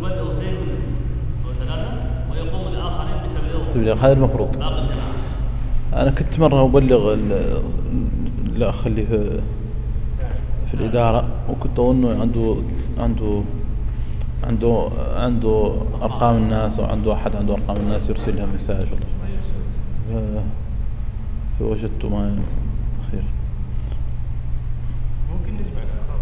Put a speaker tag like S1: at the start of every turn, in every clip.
S1: يبلغ اثنين أو ثلاثة ويقوم الآخرين بتبليغ.
S2: هذا المفروض. أنا كنت مرة أبلغ الأخ اللي في الإدارة، وكنت أظنه عنده أرقام الناس، وعنده أحد عنده أرقام الناس يرسلها مساج، فوجدت ما خير.
S1: ممكن نجمع الأرقام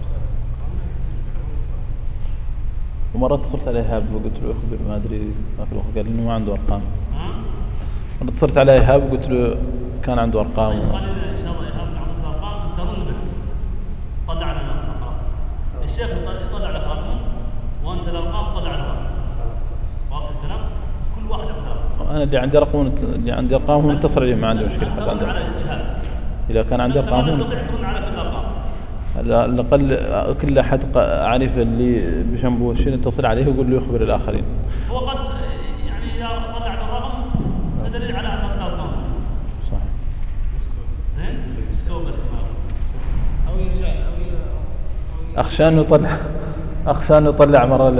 S2: ومرة اتصلت على إيهاب وقلت له أخبر، ما أدري ما في الوقت، قال إنه ما عنده أرقام. مرة اتصلت على إيهاب وقلت له كان عنده أرقام.
S1: إن شاء الله إيهاب عنده أرقام، تظن بس طلع لنا الأرقام. الشيخ يطلع لك رقم وأنت الأرقام طلع لنا. واضح الكلام؟ كل واحد عنده.
S2: أنا اللي عندي أرقام متصل عليهم، ما عندي مشكلة حتى عنده. إذا كان عندي أرقام
S1: تستطيع ترن على كل الأرقام.
S2: على الأقل كل أحد عارف اللي بجنبه شيء نتصل عليه ويقول له يخبر الآخرين.
S1: هو قد يعني إذا طلعت الرقم فدليل على أن التلفون.
S2: صح.
S1: زين؟ سكوبت كمان. أو يرجع
S2: أخشى أن يطلع مرة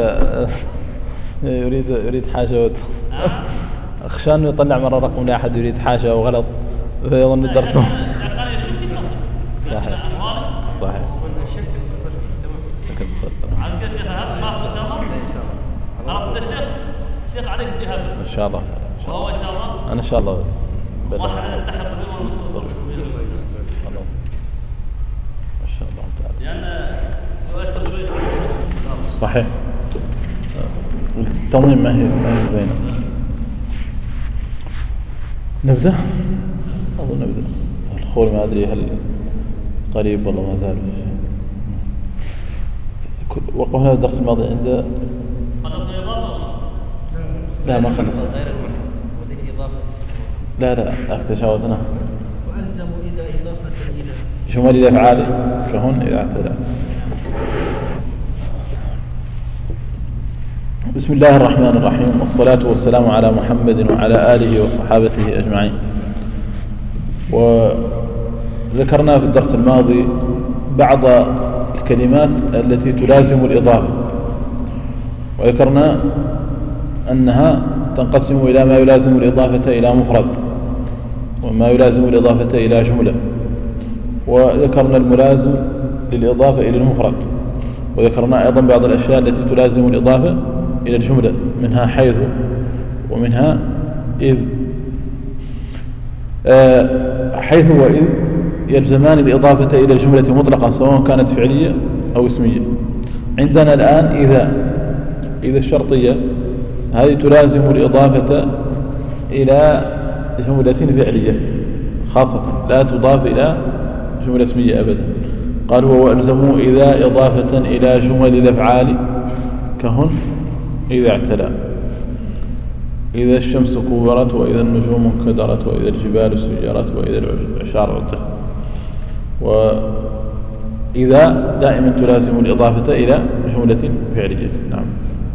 S2: يريد حاجة أخشى أن يطلع مرة رقم لأحد يريد حاجة وغلط فيظن الدرس. صحيح. صحيح.
S1: عاد كيف شيخ هذا ما في شاء الله. عرفت الشيخ عليك بها بس.
S2: إن شاء الله.
S1: وهو إن شاء الله.
S2: أنا إن شاء الله.
S1: مرحلة نلتحق بهم ونتصل بهم.
S2: ما شاء الله تعالى.
S1: لأن يؤثر شوي.
S2: صحيح. التنظيم ما هي زينة. نبدأ. أظن نبدأ. الخول ما أدري هل قريب والله ما زال. وقفنا الدرس الماضي عند.
S1: خلصنا إضافة؟
S2: لا ما خلص. لا تجاوزنا.
S1: وألزم إذا إضافة إلى
S2: جمل الأفعال كهن إذا اعتدى. بسم الله الرحمن الرحيم، والصلاة والسلام على محمد وعلى آله وصحابته أجمعين. وذكرنا في الدرس الماضي بعض الكلمات التي تلازم الإضافة، وذكرنا أنها تنقسم إلى ما يلازم الإضافة إلى مفرد، وما يلازم الإضافة إلى جملة، وذكرنا الملازم للإضافة إلى المفرد، وذكرنا أيضا بعض الأشياء التي تلازم الإضافة إلى الجملة، منها حيث ومنها إذ. حيث وإذ يلزمان الإضافة إلى الجملة مطلقا سواء كانت فعلية أو اسمية. عندنا الآن إذا الشرطية هذه تلازم الإضافة إلى جملة فعلية خاصة، لا تضاف إلى جملة اسمية أبدا. قال هو وألزموا إذا إضافة إلى جمل الأفعال كهن إذا اعتلى، إذا الشمس كورت، وإذا النجوم انكدرت، وإذا الجبال سيرت، وإذا العشار عطلت. وإذا دائما تلازم الإضافة إلى جملة فعلية. نعم.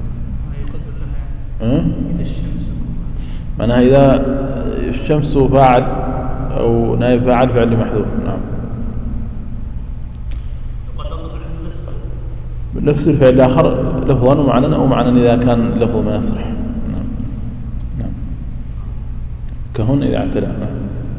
S2: معناها إذا الشمس فاعل أو نائب فاعل فعل محذوف. نعم. نفس الفعل الآخر لفظا ومعنى، أو معنى إذا كان لفظ ما يصح. نعم. كهن إذا اعتلى. نعم.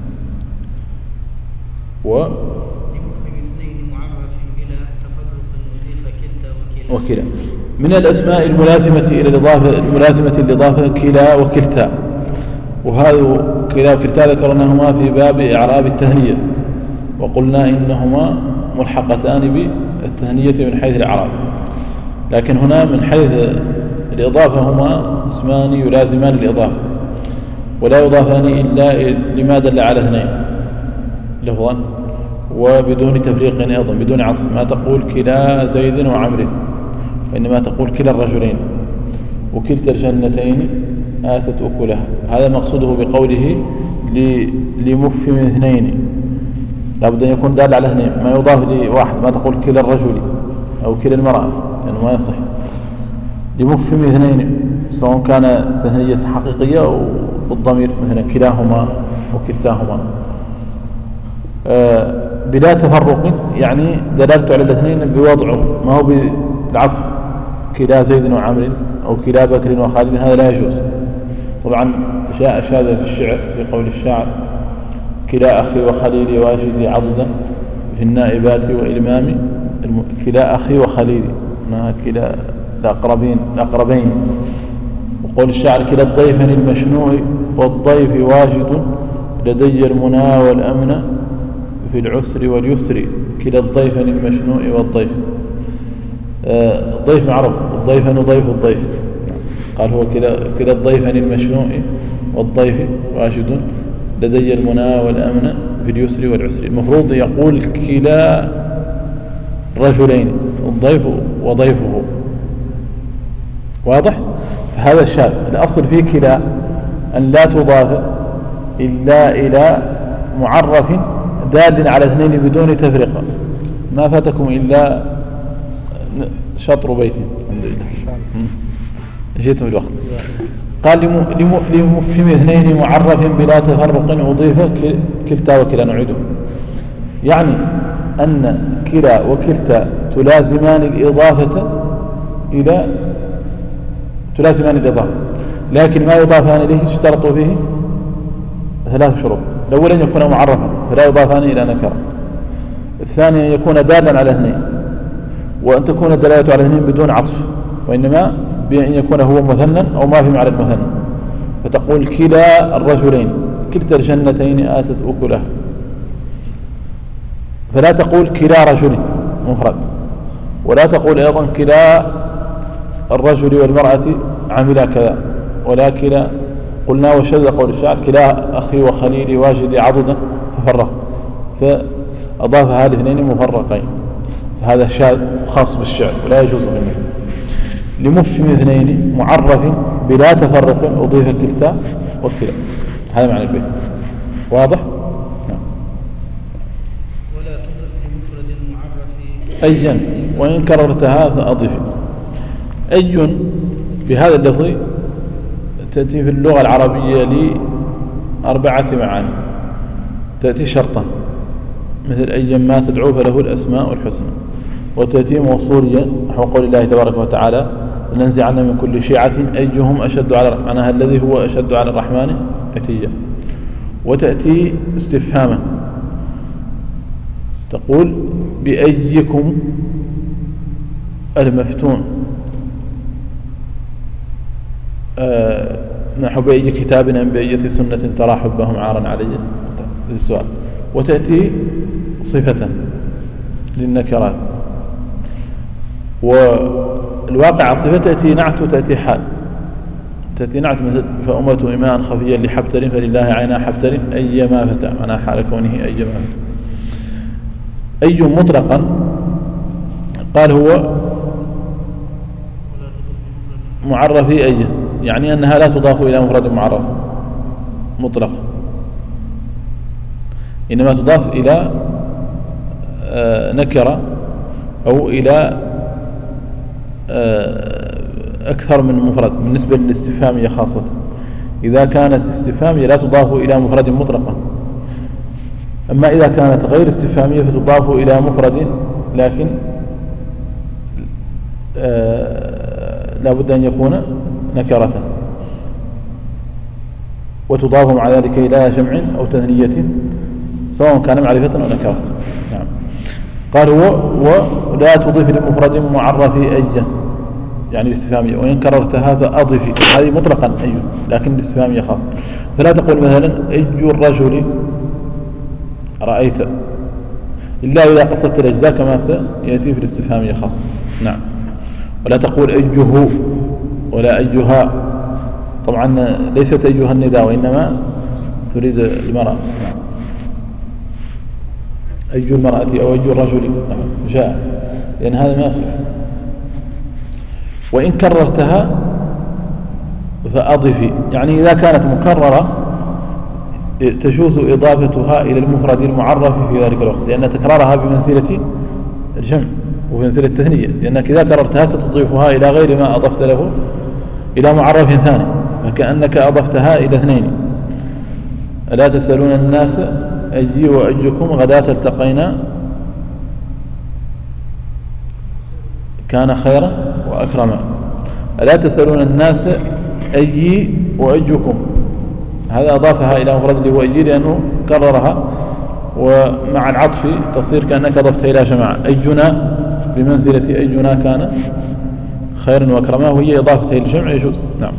S2: وكلا من الأسماء الملازمة إلى الإضافة، للإضافة كلا وكلتا، وهذا كلا وكلتا ذكرناهما في باب إعراب التهنية، وقلنا إنهما ملحقتان بالتهنية من حيث الإعراب، لكن هنا من حيث الإضافة هما اسمان يلازمان الإضافة، ولا يضافان إلا لما دل على اثنين لفظا وبدون تفريق أيضا، بدون عطف. ما تقول كلا زيد وعمر، وإنما تقول كلا الرجلين، وكلتا الجنتين آتت أكلها. هذا مقصوده بقوله لمفهم اثنين، لابد أن يكون دال على اثنين، ما يضاف لواحد. ما تقول كلا الرجل أو كلا المرأة لأنه ما يصح. لمفهم اثنين سواء كان تهنية حقيقية أو بالضمير، مثلا كلاهما وكلتاهما، بلا تفرق، يعني دلالته على الاثنين بوضعه، ما هو بالعطف كلا زيد وعمر أو كلا بكر وخالد هذا لا يجوز. طبعا جاء هذا في الشعر في قول الشاعر كلا أخي وخليلي واجدي عضدا في النائبات وإلمامي كلا أخي وخليلي ما كلا الأقربين. وقول الشاعر كلا الضيفن المشنوع والضيف واجد لدي المنى والأمن في العسر واليسر كلا الضيفن المشنوع والضيف. الضيف معروف الضيفن ضيف الضيف قال هو كلا الضيفن المشنوع والضيف واجد لدي المنى والأمن في اليسر والعسر. المفروض يقول كلا رجلين الضيف وضيفه واضح. فهذا الشاذ. الأصل في كلا أن لا تضاف إلا إلى معرف دال على اثنين بدون تفرقة. ما فاتكم إلا شطر بيت الحمد لله جيتم الوقت. قال لمفهم اثنين معرف بلا تفرق أضيف كلتا وكلا. نعيده يعني أن كلا وكلتا تلازمان الإضافة لكن ما يضافان إليه اشترط فيه 3 شروط. الأول أن يكون معرفا فلا يضافان إلى نكرة. الثاني أن يكون دالا على اثنين وأن تكون الدلالة على اثنين بدون عطف وإنما بأن يكون هو مثنى أو ما في معنى المثنى. فتقول كلا الرجلين كلتا الجنتين آتت أكلها. فلا تقول كلا رجل مفرد ولا تقول أيضا كلا الرجل والمرأة عملا كذا ولا كلا قلنا وشذ قول الشاعر كلا أخي وخليلي واجدي عضدا ففرق فأضافها الاثنين مفرقين. هذا شاذ خاص بالشعر ولا يجوز منه. لمفهم اثنين معرف بلا تفرق أضيف كلتا وكلا. هذا معنى البيت واضح. نعم.
S3: ولا تضف لمفرد معرف
S2: أيا وإن كررتها فأضف. أي بهذا اللفظ تأتي في اللغة العربية ل4 معاني. تأتي شرطا مثل أيا ما تدعو فله الأسماء الحسنى. وتأتي موصوليا نحو قول الله تبارك وتعالى لننزعن من كل شيعة أيهم أشد على معناها الذي هو أشد على الرحمن عتيا. وتأتي استفهاما تقول بأيكم المفتون نحو بأي كتاب أم بأية سنة ترى حبهم عارا علي السؤال. وتأتي صفة للنكرات. والواقع صفة تأتي نعت وتأتي حال. تأتي نعت مثل فأمة إماء خفيا لحبتر فلله عينا حبتر أيما فتى معناها حال كونه أيما فتى. أي مطلقا قال هو معرف أي يعني أنها لا تضاف إلى مفرد معرف مطلق إنما تضاف إلى نكرة أو إلى أكثر من مفرد. بالنسبة للاستفهامية خاصة إذا كانت استفهامية لا تضاف إلى مفرد مطلقا. أما إذا كانت غير استفهامية فتضاف إلى مفرد لكن لا بد أن يكون نكرة وتضاف مع ذلك إلى جمع أو تثنية سواء كان معرفة أو نكرة. نعم. قال ولا تضيف لمفرد معرف أيا يعني الاستفهامية وإن كررتها فأضفي هذه مطلقا أي لكن الاستفهامية خاصة. فلا تقول مثلا أي الرجل رأيت إلا إذا قصدت الأجزاء كما سيأتي في الاستفهامية خاصة. نعم. ولا تقول أيه ولا أيها طبعا ليست أيها النداء وإنما تريد المرأة. نعم. أي المرأة أو أي الرجل جاء لأن هذا ما يصلح. وإن كررتها فأضفي يعني إذا كانت مكررة تجوز إضافتها إلى المفرد المعرف في ذلك الوقت لأن تكرارها بمنزلة الجمع وبمنزلة التثنية لأنك إذا كررتها ستضيفها إلى غير ما أضفت له إلى معرف ثاني فكأنك أضفتها إلى اثنين. ألا تسألون الناس أي وأيكم غداة التقينا كان خيرا وأكرما. ألا تسألون الناس أي وأيكم، هذا أضافها إلى مفرد اللي هو أي لأنه كررها، ومع العطف تصير كأنك أضفتها إلى جماعة. أينا بمنزلة أينا كان خيرا وأكرما، وهي إضافتها إلى الجمع يجوز. نعم.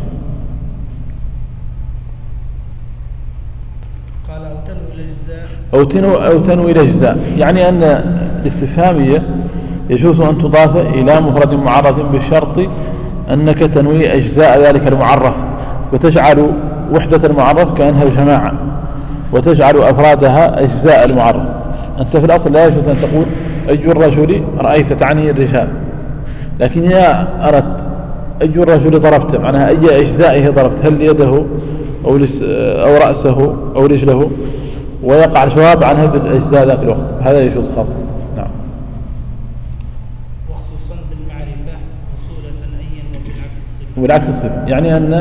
S3: قال أو تنوي الأجزاء
S2: أو تنوي الأجزاء، يعني أن الاستفهامية يجوز أن تضاف إلى مفرد معرف بشرط أنك تنوي أجزاء ذلك المعرف، وتجعل وحدة المعرف كأنها جماعة، وتجعل أفرادها أجزاء المعرف. أنت في الأصل لا يجوز أن تقول أي الرجل رأيت تعني الرجال، لكن إذا أردت أي الرجل ضربت معناها أي أجزائه ضربت، هل يده أو رأسه أو رجله، ويقع الجواب عنها بالأجزاء ذاك الوقت، هذا يجوز خاصة. نعم.
S3: وخصوصا بالمعرفة موصولة أيا
S2: وبالعكس الصفة، يعني أن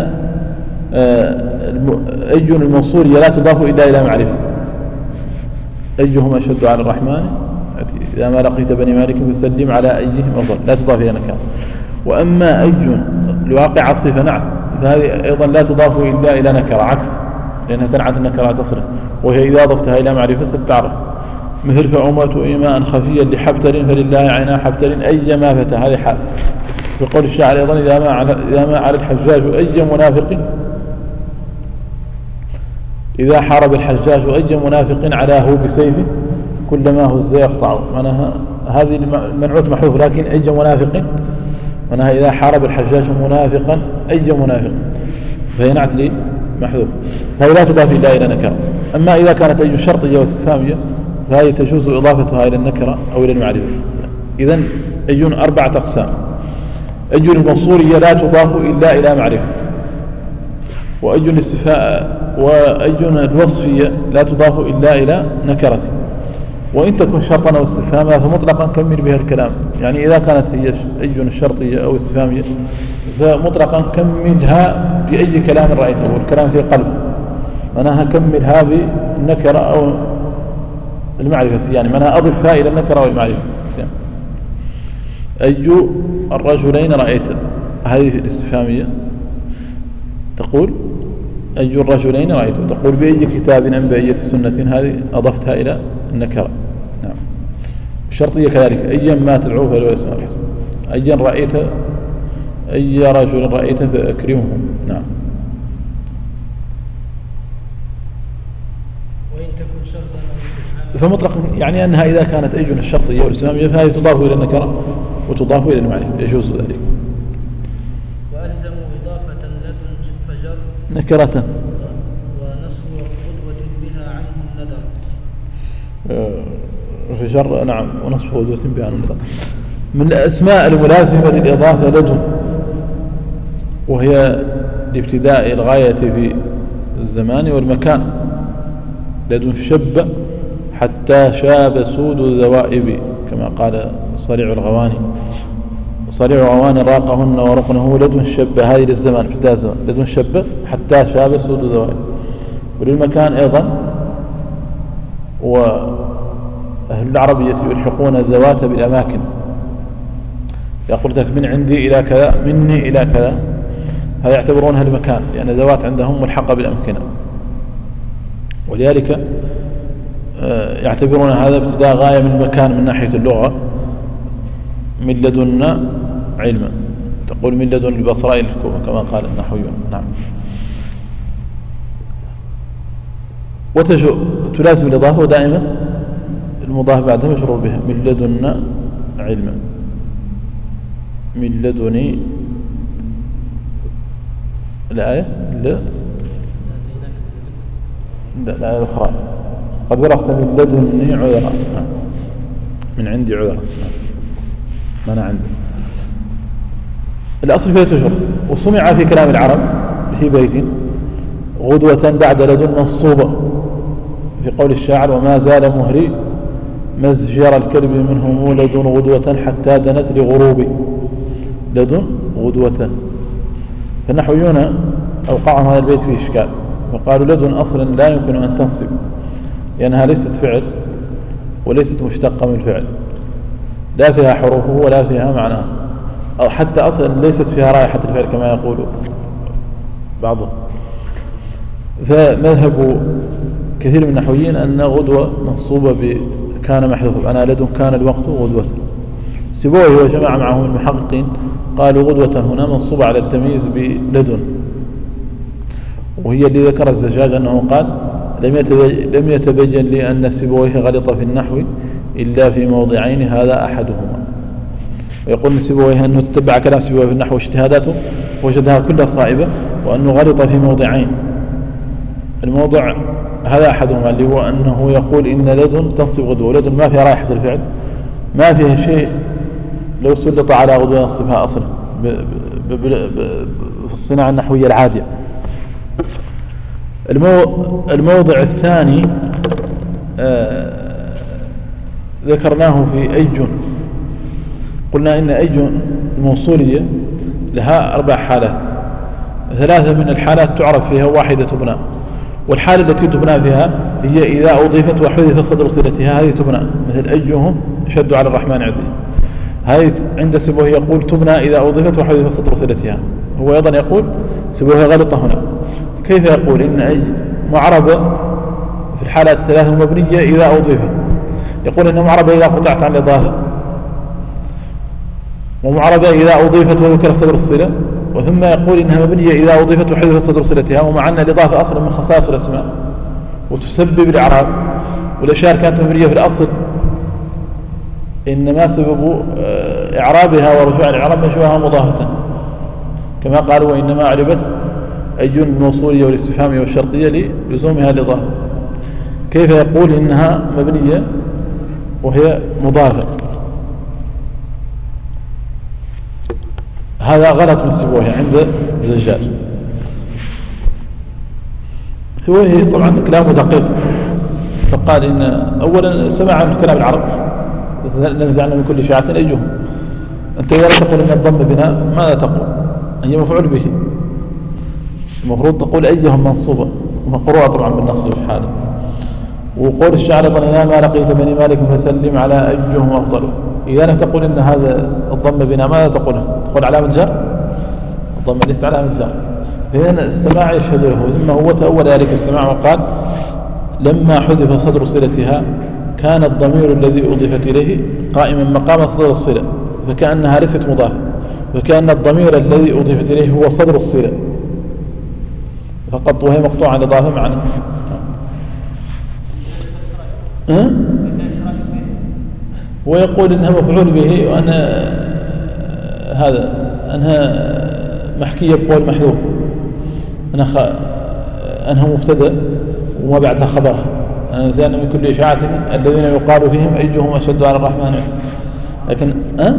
S2: أي الموصولية لا تضاف إلا معرفة. أيهم أشد على الرحمن إذا ما لقيت بني مالك فسلم على أيهم أفضل، لا تضاف إلى نكرة. وأما أي الواقع الصفة نعم، فهذه أيضا لا تضاف إلا إلى نكرة عكس، لأنها تنعت النكرة تصرف، وهي إذا ضفتها إلى معرفة ستعرف، مثل فأمت إيماء خفيا لحبتر فلله عينا حبتر أي ما فتى، هذه حال. في قول الشاعر أيضا إذا ما على الحجاج أي منافق، إذا حارب الحجاج أي منافق علاه بسيفه كلما هز يقطع، معناها هذه المنعوت محذوف، لكن أي منافق معناها إذا حارب الحجاج منافقا أي منافق، فهي نعت لي محذوف، فهي لا تضاف إلا إلى نكرة. أما إذا كانت أي شرطية واستفهامية فهي تجوز إضافتها إلى النكرة أو إلى المعرفة. إذن أي 4 أقسام: أي الموصولية لا تضاف إلا إلى معرفة، وأي الوصفية لا تضاف إلا إلى نكرة، وإن تكون شرطا أو استفهاما فمطلقا كمل بها الكلام. يعني إذا كانت هي أي الشرطية أو استفهامية فمطلقا كملها بأي كلام رأيته، والكلام في قلب معناها كملها بالنكرة أو المعرفة، يعني معناها أضفها إلى النكرة أو المعرفة. أي الرجلين رأيت، هذه الاستفهامية تقول أي الرجلين رأيت، تقول بأي كتاب أم بأي سنة، هذه أضفتها إلى النكرة. نعم. الشرطية كذلك أيا ما تدعوه فلو يسمع، أيا رأيت أي رجل رأيت فأكرمه. نعم.
S3: وإن تكون شرطا
S2: فمطلقا يعني أنها إذا كانت أي الشرطية والإسلامية فهذه تضاف إلى النكرة وتضاف إلى المعرفة، يجوز ذلك.
S3: وألزموا إضافة لدن فجر
S2: نكرة
S3: ونصب قدوة بها عنه الندر.
S2: فجر نعم، ونصب قدوة بها عنه الندر. من الأسماء الملازمة للإضافة لدن، وهي لابتداء الغاية في الزمان والمكان. لدن شب حتى شاب سود الذوائب، كما قال صريع الغواني: صريع الغواني راقهن ورقنه لدن شب، هذه للزمان ابتداء الزمان، لدن شب حتى شاب سود الذوائب. وللمكان أيضا، وأهل العربية يلحقون الذوات بالأماكن، يقول لك من عندي إلى كذا، مني إلى كذا، هذا يعتبرونها المكان، لأن الذوات عندهم ملحقة بالأمكنة، ولذلك يعتبرون هذا ابتداء غاية من المكان من ناحية اللغة. من لدنا علما، تقول من لدن البصراء الكوفة كما قال النحويون. نعم. تلازم الإضافة، ودائما المضاف بعدها مشروع بها. من لدنا علما، من لدني الآية لا الآية الأخرى قد بلغت من لدني عذرا، من عندي عذرا، ما أنا عندي. الأصل فيها تجر، وسمع في كلام العرب في بيت غدوة بعد لدن منصوبة، في قول الشاعر: وما زال مهري مزجر الكلب منهم لدن غدوة حتى دنت لغروبي. لدن غدوة. فالنحويون أوقعهم هذا البيت فيه إشكال، وقالوا لدن أصلا لا يمكن أن تنصب، لأنها ليست فعل وليست مشتقة من فعل، لا فيها حروفه ولا فيها معناه، أو حتى أصلا ليست فيها رائحة الفعل كما يقول بعضهم. فمذهب كثير من النحويين أن غدوة منصوبة كان محذوفة، أنا لدن كان الوقت غدوة. سيبويه وجماعة معهم المحققين قالوا غدوة هنا منصوبة على التمييز بلدن، وهي اللي ذكر الزجاج أنه قال لم يتبين لي أن سيبويه غلط في النحو إلا في موضعين هذا أحدهما. ويقول سيبويه أنه تتبع كلام سيبويه في النحو واجتهاداته وجدها كلها صائبة، وأنه غلط في موضعين. الموضع هذا أحدهما اللي هو أنه يقول إن لدن تنصب غدوة، ولدن ما فيها رائحة الفعل، ما فيها شيء لو سلط على غدوة ينصبها أصلا في الصناعة النحوية العادية. الموضع الثاني ذكرناه في أيجن، قلنا إن أيجن الموصولية لها 4 حالات، 3 من الحالات تعرف فيها واحدة تبنى، والحالة التي تبنى فيها هي إذا أضيفت وحذف صدر صلتها، هذه تبنى، مثل أيهم شد على الرحمن عزيز، هذه عند سيبويه يقول تبنى إذا أضيفت وحذف صدر صلتها. هو أيضا يقول سيبويه غلط هنا. كيف يقول إن أي معربة في الحالات الثلاثة مبنية إذا أضيفت؟ يقول إن معربة إذا قطعت عن الإضافة، ومعربة إذا أضيفت وذكر صدر الصلة، وثم يقول إنها مبنية إذا أضيفت وحذف صدر صلتها، ومع أن الإضافة أصلا من خصائص الأسماء وتسبب الإعراب، والأشياء كانت مبنية في الأصل إنما سبب إعرابها ورجوع الإعراب مشوها مضافة، كما قالوا وإنما أعربت أيجن الموصولية والاستفهامية والشرطية للزومها الإضافة. كيف يقول إنها مبنية وهي مضافة؟ هذا غلط من سيبويه عند الزجاج. سيبويه طبعا كلامه دقيق، فقال إن أولا سمع من كلام العرب ننزعنا من كل شيعة أيهم. أنت إذا تقول إن الضم بناء ماذا تقول؟ هي مفعول به، المفروض تقول أيهم منصوبة مقروءة طبعا بالنصب في حاله. وقول الشاعر ظننا ما لقيت بني مالك فسلم على أيهم أفضل. إذا لم تقول إن هذا الضم بناء ماذا تقول؟ تقول علامة جر؟ الضم ليست علامة جر. فإذن السماع يشهد له، ثم هو تأول ذلك السماع وقال لما حذف صدر صلتها كان الضمير الذي أضيفت إليه قائما مقام صدر الصلة، فكأنها ليست مضافة، فكأن الضمير الذي أضيفت إليه هو صدر الصلة فقط، وهي مقطوعة عن الإضافة معنا. ويقول إنها مفعول به، وأن هذا أنها محكية بقول محذوف، أنها مبتدأ وما بعدها خبرها، أنزلنا من كل إشاعة الذين يقال فيهم أيهم أشد على الرحمن. لكن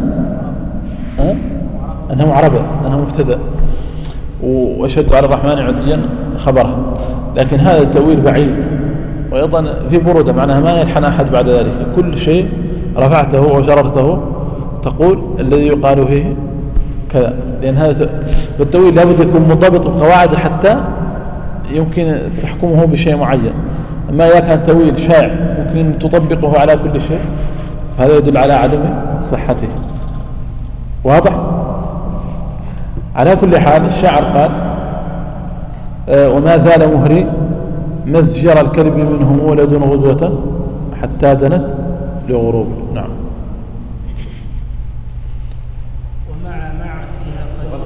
S2: أنها معربة، أنها مبتدأ وأشد على الرحمن عتيا خبرها. لكن هذا التأويل بعيد، وأيضا في برودة معناها ما يلحن أحد بعد ذلك، كل شيء رفعته وجررته تقول الذي يقال فيه كذا، لأن هذا التأويل لابد يكون منضبط القواعد حتى يمكن تحكمه بشيء معين. أما إذا كان تأويل شائع ممكن تطبقه على كل شيء فهذا يدل على عدم صحته. واضح؟ على كل حال الشاعر قال وما زال مهري مزجر الكلب منهم ولد غدوة حتى دنت لغروب. نعم.
S3: ومع فيها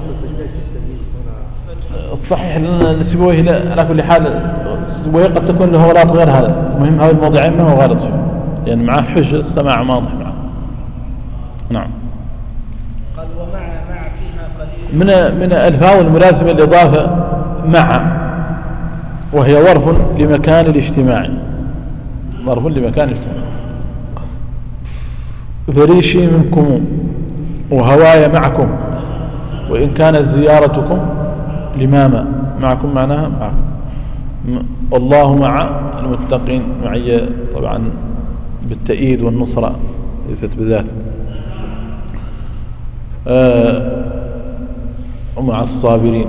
S3: قليل
S2: الصحيح أن سيبويه على كل حال سيبويه قد تكون له غلط غير هذا، المهم هذا الموضعين ما هو غلط فيه، لأن معه الحجة السماع واضح معه. نعم.
S3: قال ومع فيها قليل
S2: من الألفاظ الملازمة للإضافة مع، وهي ظرف لمكان الاجتماع، ظرف لمكان الاجتماع. فريشي منكم وهواي معكم وإن كانت زيارتكم لماما. معكم معناها معكم. والله مع المتقين، معي طبعا بالتأييد والنصرة ليست بذات. ومع الصابرين.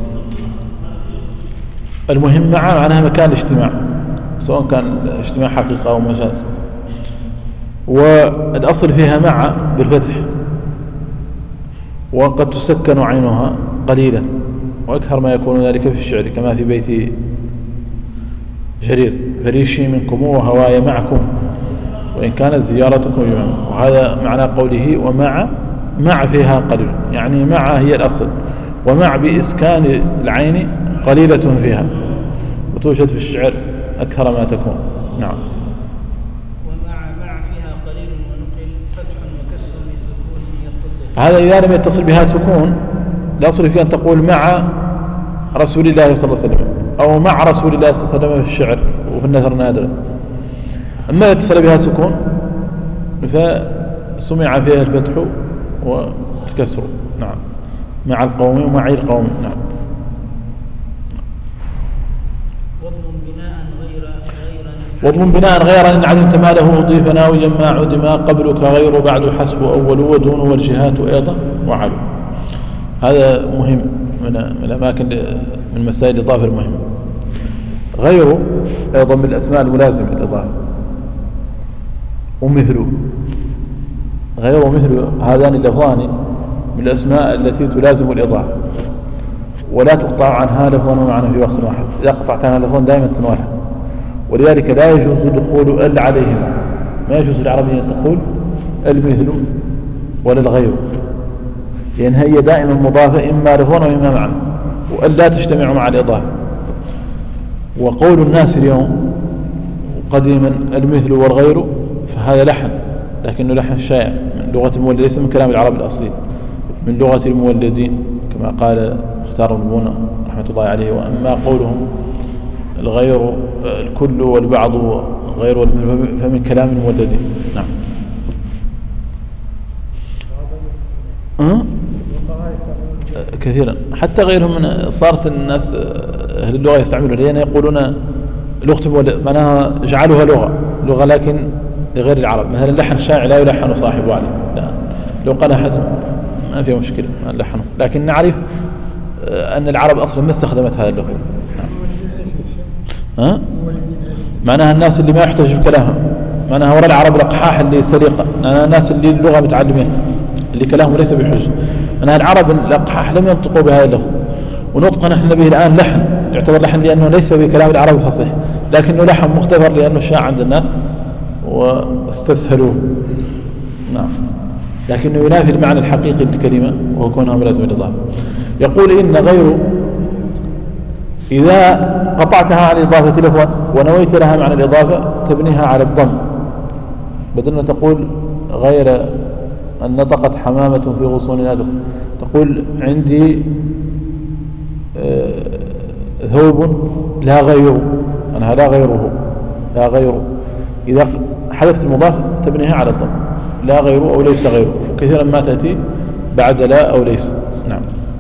S2: المهم معناها مكان الاجتماع، سواء كان اجتماع حقيقة أو مجاز. والأصل فيها مع بالفتح، وقد تسكن عينها قليلا، وأكثر ما يكون ذلك في الشعر كما في بيت جرير: فريشي منكم وهواي معكم وإن كانت زيارتكم جمعا. وهذا معنى قوله مع فيها قليل، يعني مع هي الأصل، ومع بإسكان العين قليلة فيها، وتوجد في الشعر أكثر ما تكون. نعم.
S3: ومع فيها قليل ونقل فتح وكسر بسكون يتصل.
S2: هذا إذا لم يتصل بها سكون الأصل في أن تقول مع رسول الله صلى الله عليه وسلم أو مع رسول الله صلى الله عليه وسلم في الشعر وفي النثر نادرا. أما يتصل بها سكون فسمع فيها الفتح والكسر. نعم. مع القوم ومع القوم. نعم. واضمن بناء غير إن عدمت ما له أضيف ناويا ما عدما قبلك غير بعد حسب أول ودون والجهات أيضا وعلو. هذا مهم من الأماكن من مسائل الإضافة المهمة. غيره أيضا من الأسماء الملازمة للإضافة، ومثله. غيره ومثله هذان اللفظان من الأسماء التي تلازم الإضافة ولا تقطع عنها لفظا ومعنى في وقت واحد. إذا قطعت عنها لفظا دائما تنولها، ولذلك لا يجوز دخول ال عليهما. ما يجوز العربية أن تقول المثل ولا الغير، لأن هي دائما مضافة إما لفظا وإما معنى، وأن لا تجتمع مع الإضافة. وقول الناس اليوم قديما المثل والغير فهذا لحن، لكنه لحن شائع من لغة المولد، ليس من كلام العرب الأصيل، من لغة المولدين كما قال مختار بن بونة رحمة الله عليه. وأما قولهم الغير الكل والبعض غير فمن كلام المولدين. نعم. كثيرا حتى غيرهم من صارت الناس أهل اللغة يستعملون، لأن يقولون لغة معناها جعلوها لغة لكن لغير العرب. مثلا اللحن شائع لا يلحن صاحبه عليه، لا، لو قال أحد ما فيه مشكلة ما نلحنه، لكن نعرف أن العرب أصلا ما استخدمت هذا اللغة. معناها الناس اللي ما يحتاج بكلامها، معناها وراء العرب لقحاح اللي سريقة، معناها الناس اللي اللغة متعلمين اللي كلامه ليس بحج. معناها العرب لقحاح لم ينطقوا بهذه اللغة، ونطقنا نحن به الآن لحن، يعتبر لحن لأنه ليس بكلام العرب الفصيح، لكنه لحن مختبر لأنه شاع عند الناس واستسهلوه. نعم. لكنه ينافي المعنى الحقيقي للكلمة وهو كونها ملازمة للإضافة. يقول إن غير إذا قطعتها عن الإضافة لفظا ونويت لها معنى الإضافة تبنيها على الضم، بدل ما تقول غير أن نطقت حمامة في غصون نادق، تقول عندي ثوب لا غيره، أنها لا غيره، لا غيره. إذا حذفت المضاف تبنيها على الضم، لا غيره أو ليس غيره، كثيرا ما تأتي بعد لا أو ليس. نعم.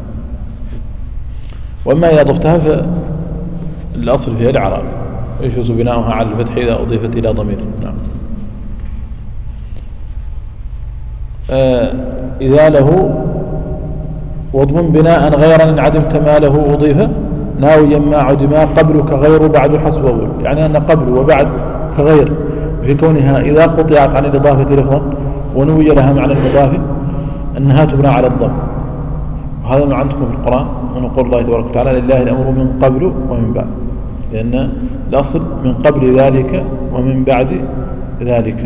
S2: وأما إذا ضفتها فالأصل فيها الإعراب، يجوز بناؤها على الفتح إذا أضيفت إلى ضمير. نعم. إذا له واضمن بناء غيرا إن عدمت ما له أضيف ناويا ما عدما قبل كغير بعد حسب أول، يعني أن قبل وبعد كغير في كونها إذا قطعت عن الإضافة لفظا ونوي لها معنى المضاف أنها تبنى على الضم. وهذا ما عندكم في القرآن ونقول الله تبارك وتعالى لله الأمر من قبل ومن بعد، لأن الأصل من قبل ذلك ومن بعد ذلك.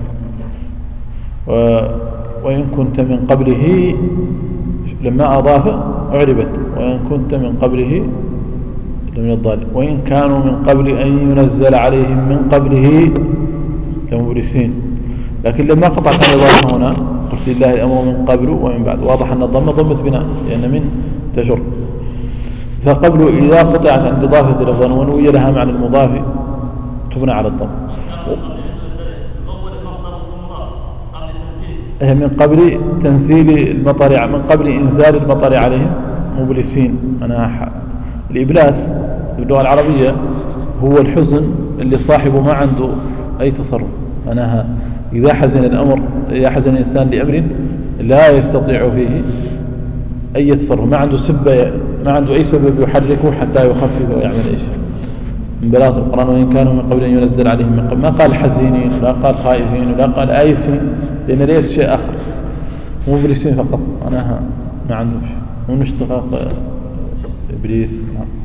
S2: وإن كنت من قبله لما أضاف أعربت، وإن كنت من قبله لم يضل، وإن كانوا من قبل أن ينزل عليهم من قبله لمبلسين. لكن لما قطعت الإضافة هنا قلت لله الأمر من قبل ومن بعد، واضح أن الضمة ضمة بناء لأن من تجر. فقبل إذا قطعت عن الإضافة لفظا ونوي لها معنى المضاف تبنى على الضم. من قبل تنزيل المطر، من قبل إنزال المطر عليهم مبلسين. أنا الإبلاس باللغة العربية هو الحزن اللي صاحبه ما عنده أي تصرف. معناها إذا حزن الأمر، إذا حزن الإنسان لأمر لا يستطيع فيه أي تصرف، ما عنده سبب، ما عنده أي سبب يحركه حتى يخفف ويعمل إيش. من بلاغة القرآن وإن كانوا من قبل أن ينزل عليهم من قبل، ما قال حزينين ولا قال خائفين ولا قال آيسين، لأن ليس شيء آخر. مبلسين فقط معناها ما عندهم شيء من اشتقاق إبليس.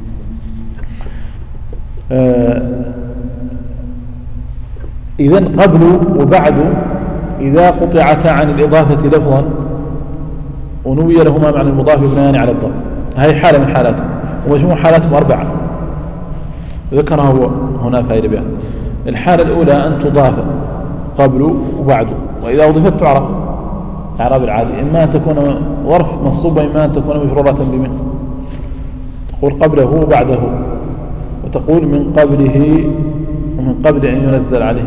S2: إذن قبل وبعد إذا قطعتا عن الإضافة لفظا ونوي لهما معنى المضاف يبنيان على الضم. هذه حالة من حالاتهم ومجموع حالاتهم 4 ذكرها هنا فائدة بها. الحالة الأولى أن تضاف قبل وبعد، وإذا أضيفت تعرف إعراب العادي، إما أن تكون ظرف منصوبة إما أن تكون مجرورة بمن، تقول قبله وبعده، وتقول من قبله ومن قبل أن ينزل عليه.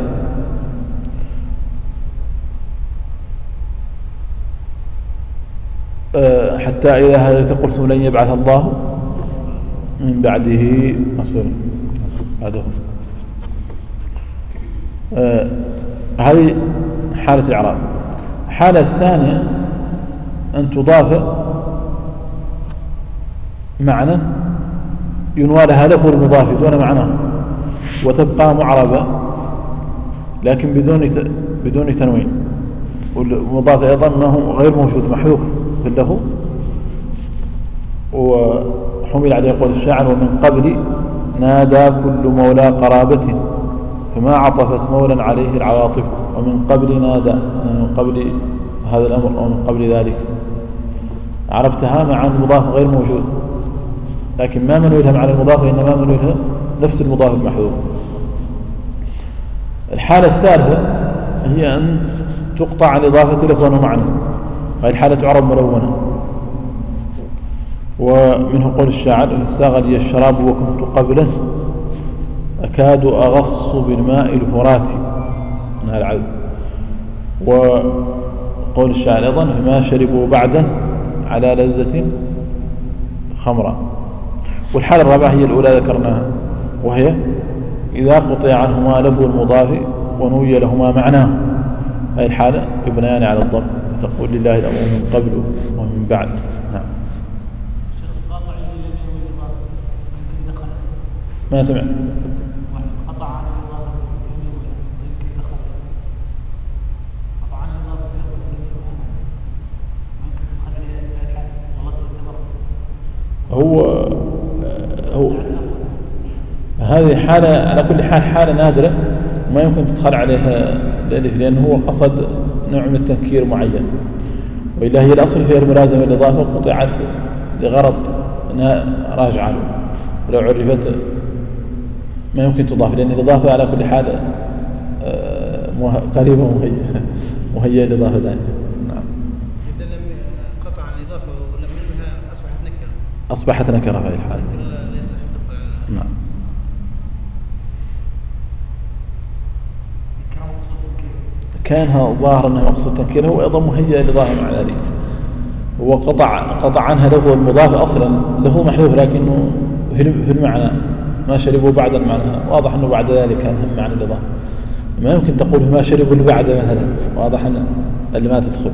S2: حتى إذا هلك قلتم لن يبعث الله من بعده رسولا بعده. هذه حالة الإعراب. الحالة الثانية أن تضاف معنى ينوى لها لفظ المضاف دون معناه وتبقى معربة لكن بدون تنوين، والمضاف أيضا ما هو غير موجود محذوف في اللفظ، وحمل عليه قول الشاعر ومن قبل نادى كل مولى قرابة فما عطفت مولا عليه العواطف، ومن قبل نادى من قبل هذا الأمر ومن قبل ذلك، عرفتها مع المضاف غير موجود لكن ما منوي لها معنى المضاف وإنما منوي لها نفس المضاف المحذوف. الحالة الثالثة هي أن تقطع عن إضافة لفظا ومعنى، هذه الحالة تعرب ملونة، ومنه قول الشاعر استاغ لي الشراب وكنت قبله أكاد أغص بالماء الفرات من هذا العذب. وقول الشاعر أيضا ما شربوا بعدا على لذة خمرا. والحالة الرابعة هي الأولى ذكرناها، وهي إذا قطع عنهما لفظ المضاف ونوي لهما معناه، هذه الحالة يبنيان على الضم، تقول لله الأمر من قبل ومن بعد. نعم. ما سمع.
S1: قطع عن الإضافة يمكن دخل، قطع عن الإضافة ممكن تدخل عليه الحال والله تعتبر.
S2: هو هذه حالة على كل حال حالة نادرة ما يمكن تدخل عليها الألف، لأنه هو قصد نوع من التنكير معين، وإلا هي الأصل فيها الملازمة الإضافة قطعت لغرض راجعة له، ولو عرفت ما يمكن تضاف، لأن الإضافة على كل حال قريبة مهيئة لإضافة ثانية. نعم.
S3: إذا لم قطع الإضافة ولم منها
S2: أصبحت نكرة في الحال. نعم. كان ظاهر أنه مقصود تنكيره وأيضا مهيئة لإضافة مع ذلك. هو قطع عنها لفظ المضاف أصلا لفظ محذوف لكنه في المعنى ما شربوا بعد المعنى، واضح أنه بعد ذلك كان هم معنى الإضافة، ما يمكن تقول ما شربوا اللي بعد مثلا، واضح أن اللي ما تدخل.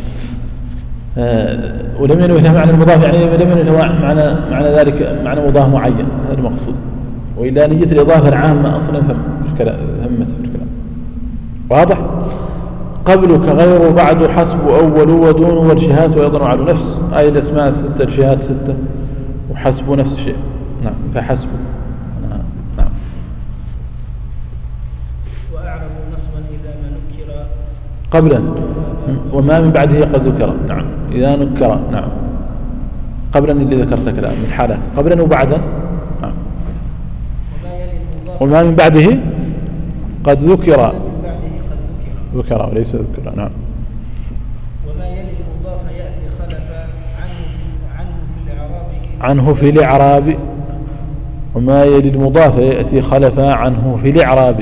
S2: ولم ينوي له معنى المضاف، يعني لم ينوي له معنى ذلك معنى مضاف معين، هذا المقصود. وإلا نية الإضافة العامة أصلا همت في الكلام. واضح؟ قبلك غير وبعد حسب أول ودون والشهات وأيضا على نفس أي الأسماء الستة، الشهات 6 وحسب نفس الشيء. نعم. فحسب. نعم.
S3: وأعرب نصبا إذا ما نكر
S2: قبلا وما من بعده قد ذكر. نعم. إذا نكر. نعم. قبلا اللي ذكرت كلام من الحالات قبلا وبعدا. نعم. وما من بعده قد ذكر وليس ذكر. نعم.
S3: وما يلي المضاف يأتي خلف
S2: عنه في الإعراب. وما يلي المضاف يأتي خلف عنه في الإعراب،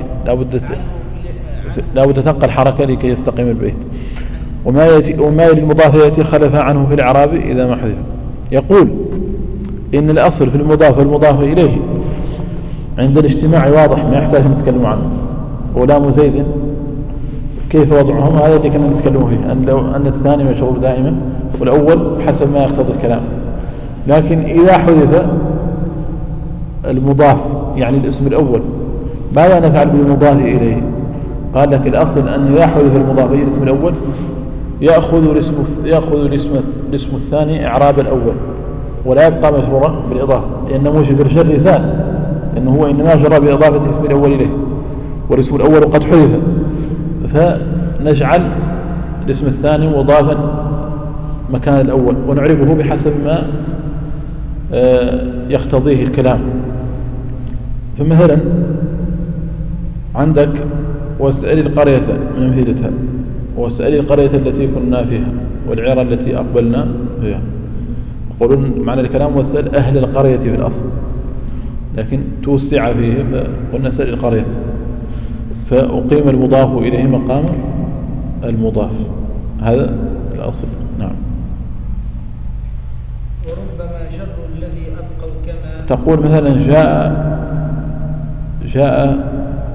S2: لا بد تنقل حركة لكي يستقيم البيت. وما يلي المضاف يأتي خلف عنه في الإعراب إذا ما حذف. يقول إن الأصل في المضاف والمضاف إليه عند الاجتماع واضح ما يحتاج أن نتكلم عنه. ولام زيد كيف وضعهم هذا اللي كنا نتكلم فيه، أن الثاني مشغول دائما والأول حسب ما يقتضي الكلام. لكن إذا حذف المضاف يعني الاسم الأول ماذا نفعل بالمضاف إليه؟ قال لك الأصل أن إذا حذف المضاف إليه الاسم الأول يأخذ الاسم الثاني إعراب الأول ولا يبقى مجرورا بالإضافة، لأن موجب الجر زال، لأنه هو إنما جرى بإضافة الاسم الأول إليه، والاسم الأول قد حذف، فنجعل الاسم الثاني مضافا مكان الأول ونعربه بحسب ما يقتضيه الكلام. فمثلا عندك واسأل القرية من أمثلتها، واسأل القرية التي كنا فيها والعيرة التي أقبلنا فيها. يقولون معنى الكلام واسأل أهل القرية في الأصل، لكن توسع فيه فقلنا اسأل القرية، فأقيم المضاف إليه مقام المضاف، هذا الأصل. نعم.
S3: وربما جر الذي أبقوا كما
S2: تقول مثلا جاء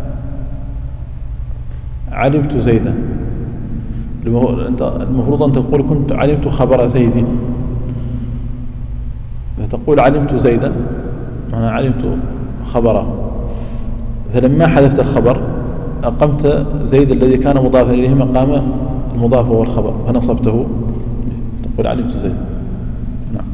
S2: علمت زيدا، المفروض أن تقول كنت علمت خبر زيد، فتقول علمت زيدا معنى علمت خبره، فلما حذفت الخبر أقمت زيد الذي كان مضافا إليه مقام المضاف هو الخبر فنصبته، تقول علمت زيد. نعم.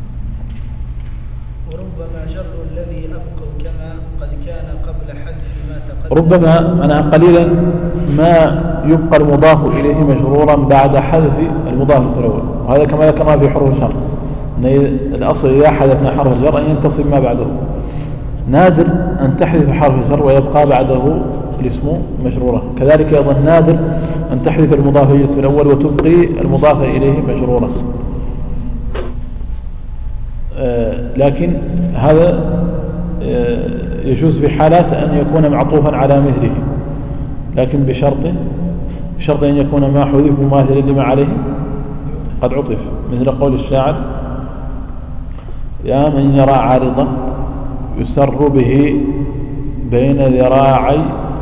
S3: وربما جر الذي أبقوا كما قد كان قبل حذف ما تقدم.
S2: ربما معناها قليلا ما يبقى المضاف إليه مجرورا بعد حذف المضاف الأول، وهذا كما ذكرنا في حروف الشر، أن الأصل إذا حذفنا حرف الجر أن ينتصب ما بعده، نادر أن تحذف حرف الجر ويبقى بعده الاسم مجرورا، كذلك أيضا نادر أن تحذف المضاف إلى الاسم الأول وتبقي المضاف إليه مجرورا. لكن هذا يجوز في حالات أن يكون معطوفا على مثله، لكن بشرط أن يكون ما حذف مماثلا لما عليه قد عطف، مثل قول الشاعر يا من يرى عارضا يسر به بين ذراعي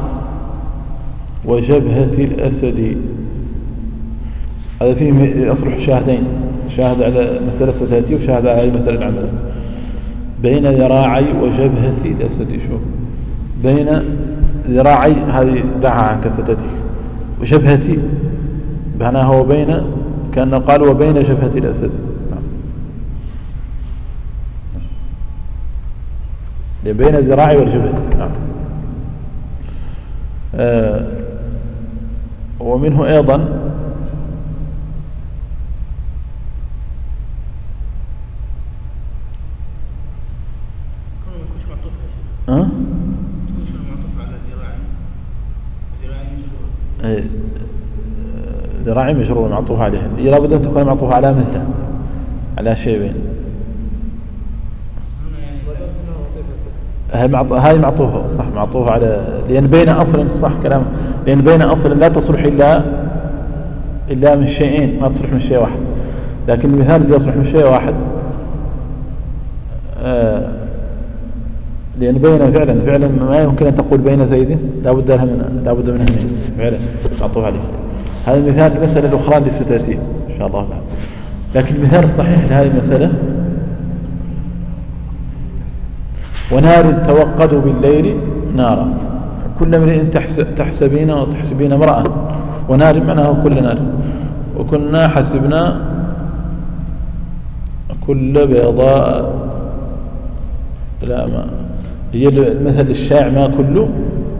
S2: وجبهة الأسد. هذا فيه يصلح شاهدين، شاهد على مسألة ستاتي وشاهد على مسألة العمل. بين ذراعي وجبهة الأسد، شوف بين ذراعي هذه دعها عنك ستاتي، وجبهتي معناها وبين كأنه قال وبين جبهة الأسد، بين الذراع والجبهة. نعم. ومنه أيضا ذراعي مجرور معطوف عليه، لا بد أن تكون معطوف على مثله على شيئين. هذه معطوفة صح، معطوفة على، لأن بين أصل صح كلام، لأن بين أصل لا تصلح إلا من شيئين، ما تصلح من شيء واحد، لكن المثال الذي يصلح من شيء واحد لأن بين فعلا ما يمكن أن تقول بين زيد لا بد منها فعلا معطوف عليه. هذا المثال المسألة الأخرى اللي ستأتي إن شاء الله تعالى، لكن المثال الصحيح لهذه المسألة ونار توقد بالليل نارا، كل امرئ تحسبين وتحسبين امرأة، ونار معناه كل نار، وكنا حسبنا كل بيضاء، لا ما هي المثل الشائع ما كله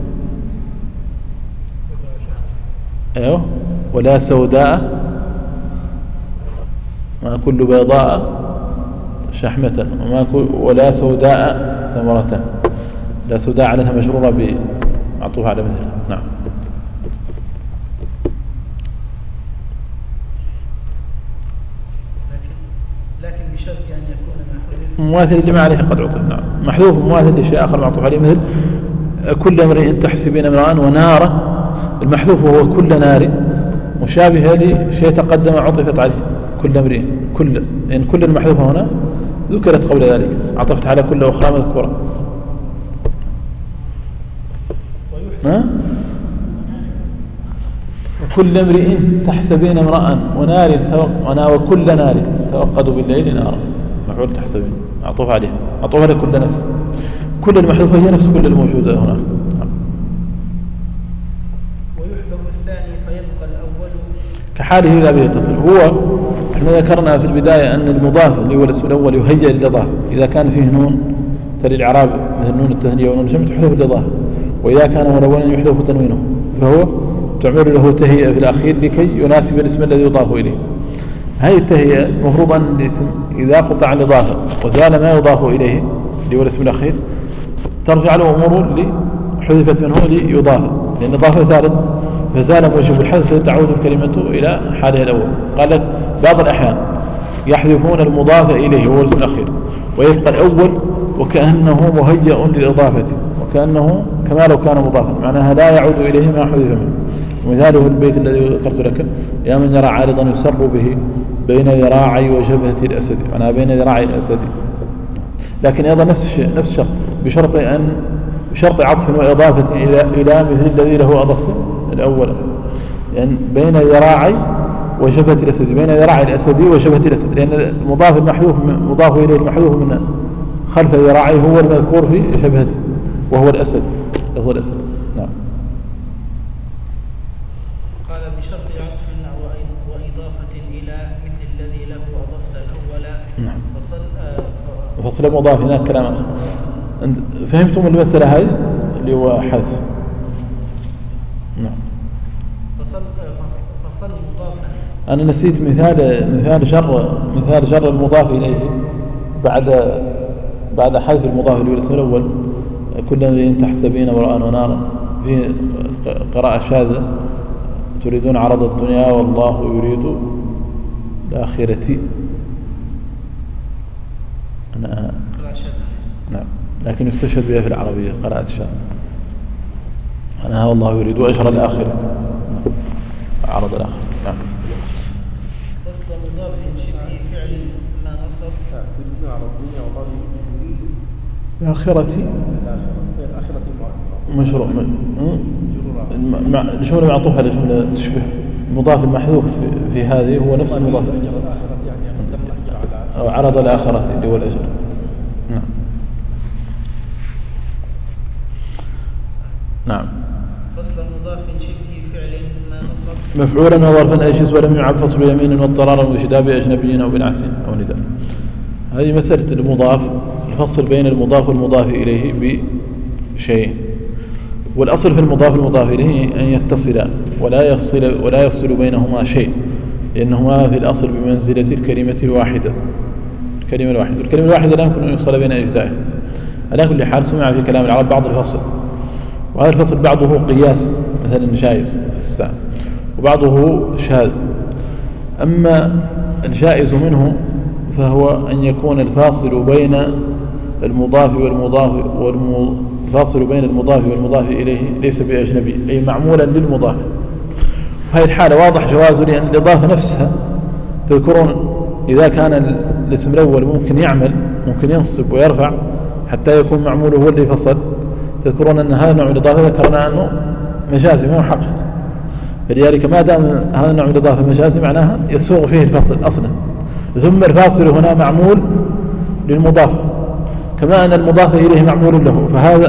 S2: ايوه ولا سوداء، ما كل بيضاء شحمة ولا سوداء ثمرة، لا سوداء عليها مجرورة معطوفة على مثل. نعم.
S3: لكن بشرط أن يكون محذوف
S2: مماثل لما عليه قد عطف. نعم. محذوف مماثل لشيء آخر معطوف عليه، مثل كل امرئ تحسبين امرأ ونارا، المحذوف هو كل نار، مشابهة لشيء تقدم عطفت عليه كل امرئ، لأن كل المحذوفة هنا ذكرت قبل ذلك، عطفت على كل أخرى مذكورة. وكل امرئ تحسبين امرأ ونار وكل نار توقد بالليل نارا، مفعول تحسبين معطوف عليه، معطوف على كل نفس، كل المحذوفة هي نفس كل الموجودة هنا.
S3: ويحذف الثاني فيبقى الأول
S2: كحاله إذا به يتصل. هو احنا ذكرنا في البداية أن المضاف اللي هو الاسم الأول يهيئ للإضافة إذا كان فيه نون تلي الإعراب مثل نون التثنية ونون الجمع تحذف الإضافة، وإذا كان ملونا يحذف تنوينه، فهو تعمل له تهيئة في الأخير لكي يناسب الاسم الذي يضاف إليه. هذه التهيئة المفروض أن الاسم إذا قطع الإضافة وزال ما يضاف إليه اللي هو الاسم الأخير ترجع له أمور اللي حذفت منه ليضاف، لأن الإضافة زالت فزال موجب الحذف تعود الكلمة إلى حالها الأول. قال لك بعض الأحيان يحذفون المضاف إليه وهو الاسم الأخير ويبقى الأول وكأنه مهيئ للإضافة، وكأنه كما لو كان مضافا، معناها لا يعود إليه ما حذف منه. ومثاله البيت الذي ذكرت لك: يا من يرى عارضا يسر به بين ذراعي وجبهة الأسد، معناها بين ذراعي الأسد. لكن أيضا نفس الشيء، نفس الشرط، بشرط عطف وإضافة إلى مثل الذي له أضفته الأول، يعني بين ذراعي وجبهة الأسد، بين ذراعي الأسد وجبهة الأسد، لأن المضاف المحذوف مضاف إليه المحذوف من خلف ذراعي هو المذكور في جبهته وهو الأسد، هو الأسد. نعم.
S3: قال بشرط عطف وإضافة إلى مثل الذي له أضفت الأول. نعم.
S2: فصل المضاف هناك كلام آخر. أنت فهمتم المسألة هاي اللي هو حذف؟ نعم.
S3: فصل المضاف.
S2: أنا نسيت مثال جر المضاف إليه بعد حذف المضاف اللي هو الاسم الأول: كل الذين تحسبين وراء ونارا، في قراءة شاذة: تريدون عرض الدنيا والله يريد الآخرة. أنا نعم، لكن يستشهد بها في العربية قراءة شاذة. أنا والله يريد أجر الآخرة، عرض الآخرة. نعم.
S3: فصل مضاف شبه فعل ما نصب.
S4: تريدون عرض الدنيا والله يريد
S2: الآخرة مشروع الجملة معطوفة على جملة تشبه المضاف المحذوف في هذه هو نفس المضاف، أو عرض الآخرة اللي هو الأجر. نعم. نعم.
S3: فصل مضاف شبه فعل ما نصب
S2: مفعولا وظرفا أيشز ولم يعب فصل يمين واضطرارا وشداب أجنبي أو بنعت أو نداء. هذه مسألة المضاف، الفصل بين المضاف والمضاف إليه بشيء. والأصل في المضاف إليه أن يتصلا ولا يفصل بينهما شيء، لأنهما في الأصل بمنزلة الكلمة الواحدة. الكلمة الواحدة لا يمكن أن يفصل بين أجزائها. على كل حال سمع في كلام العرب بعض الفصل، وهذا الفصل بعضه قياس مثلا جائز في الساعة، وبعضه شاذ. أما الجائز منه فهو أن يكون الفاصل بين المضاف والمضاف إليه ليس بأجنبي، أي معمولا للمضاف. وهذه الحالة واضح جوازه، لأن الإضافة نفسها تذكرون إذا كان الاسم الأول ممكن ينصب ويرفع حتى يكون معموله هو اللي فصل. تذكرون أن هذا النوع من الإضافة ذكرنا أنه مجازي مو حقيقي، فلذلك ما دام هذا النوع من الإضافة مجازي معناها يسوغ فيه الفصل أصلا. ثم الفاصل هنا معمول للمضاف، كما أن المضاف إليه معمول له،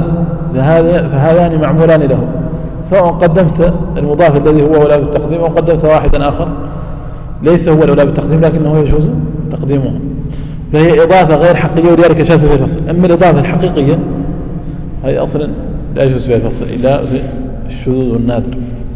S2: فهذان معمولان له، سواء قدمت المضاف الذي هو أولى بالتقديم أو قدمت واحدا آخر ليس هو الأولى بالتقديم لكنه يجوز تقديمه. فهي إضافة غير حقيقية ولذلك جاز فيها الفصل. أما الإضافة الحقيقية هي أصلا لا يجوز فيها الفصل إلا بالشذوذ النادر.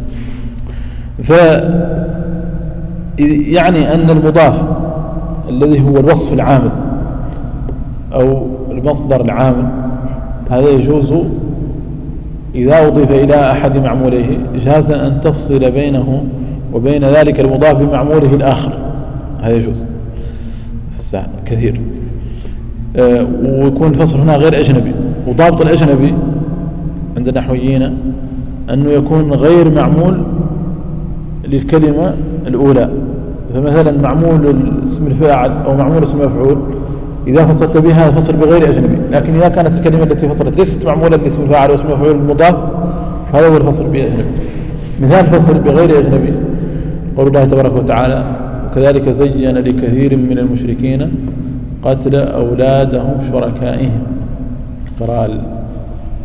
S2: يعني أن المضاف الذي هو الوصف العامل أو المصدر العامل هذا يجوز إذا أضيف إلى أحد معموليه، جاز أن تفصل بينه وبين ذلك المضاف بمعموله الآخر، هذا يجوز في الساعة كثير. ويكون الفصل هنا غير أجنبي. وضابط الأجنبي عند النحويين أنه يكون غير معمول للكلمة الأولى. فمثلا معمول اسم الفاعل أو معمول اسم المفعول إذا فصلت بها فصل بغير أجنبي، لكن إذا كانت الكلمة التي فصلت ليست معمولة لاسم الفاعل واسم المفعول المضاف فهذا هو الفصل بأجنبي. مثال فصل بغير أجنبي قول الله تبارك وتعالى: وكذلك زين لكثير من المشركين قتل أولادهم شركائهم. قراءة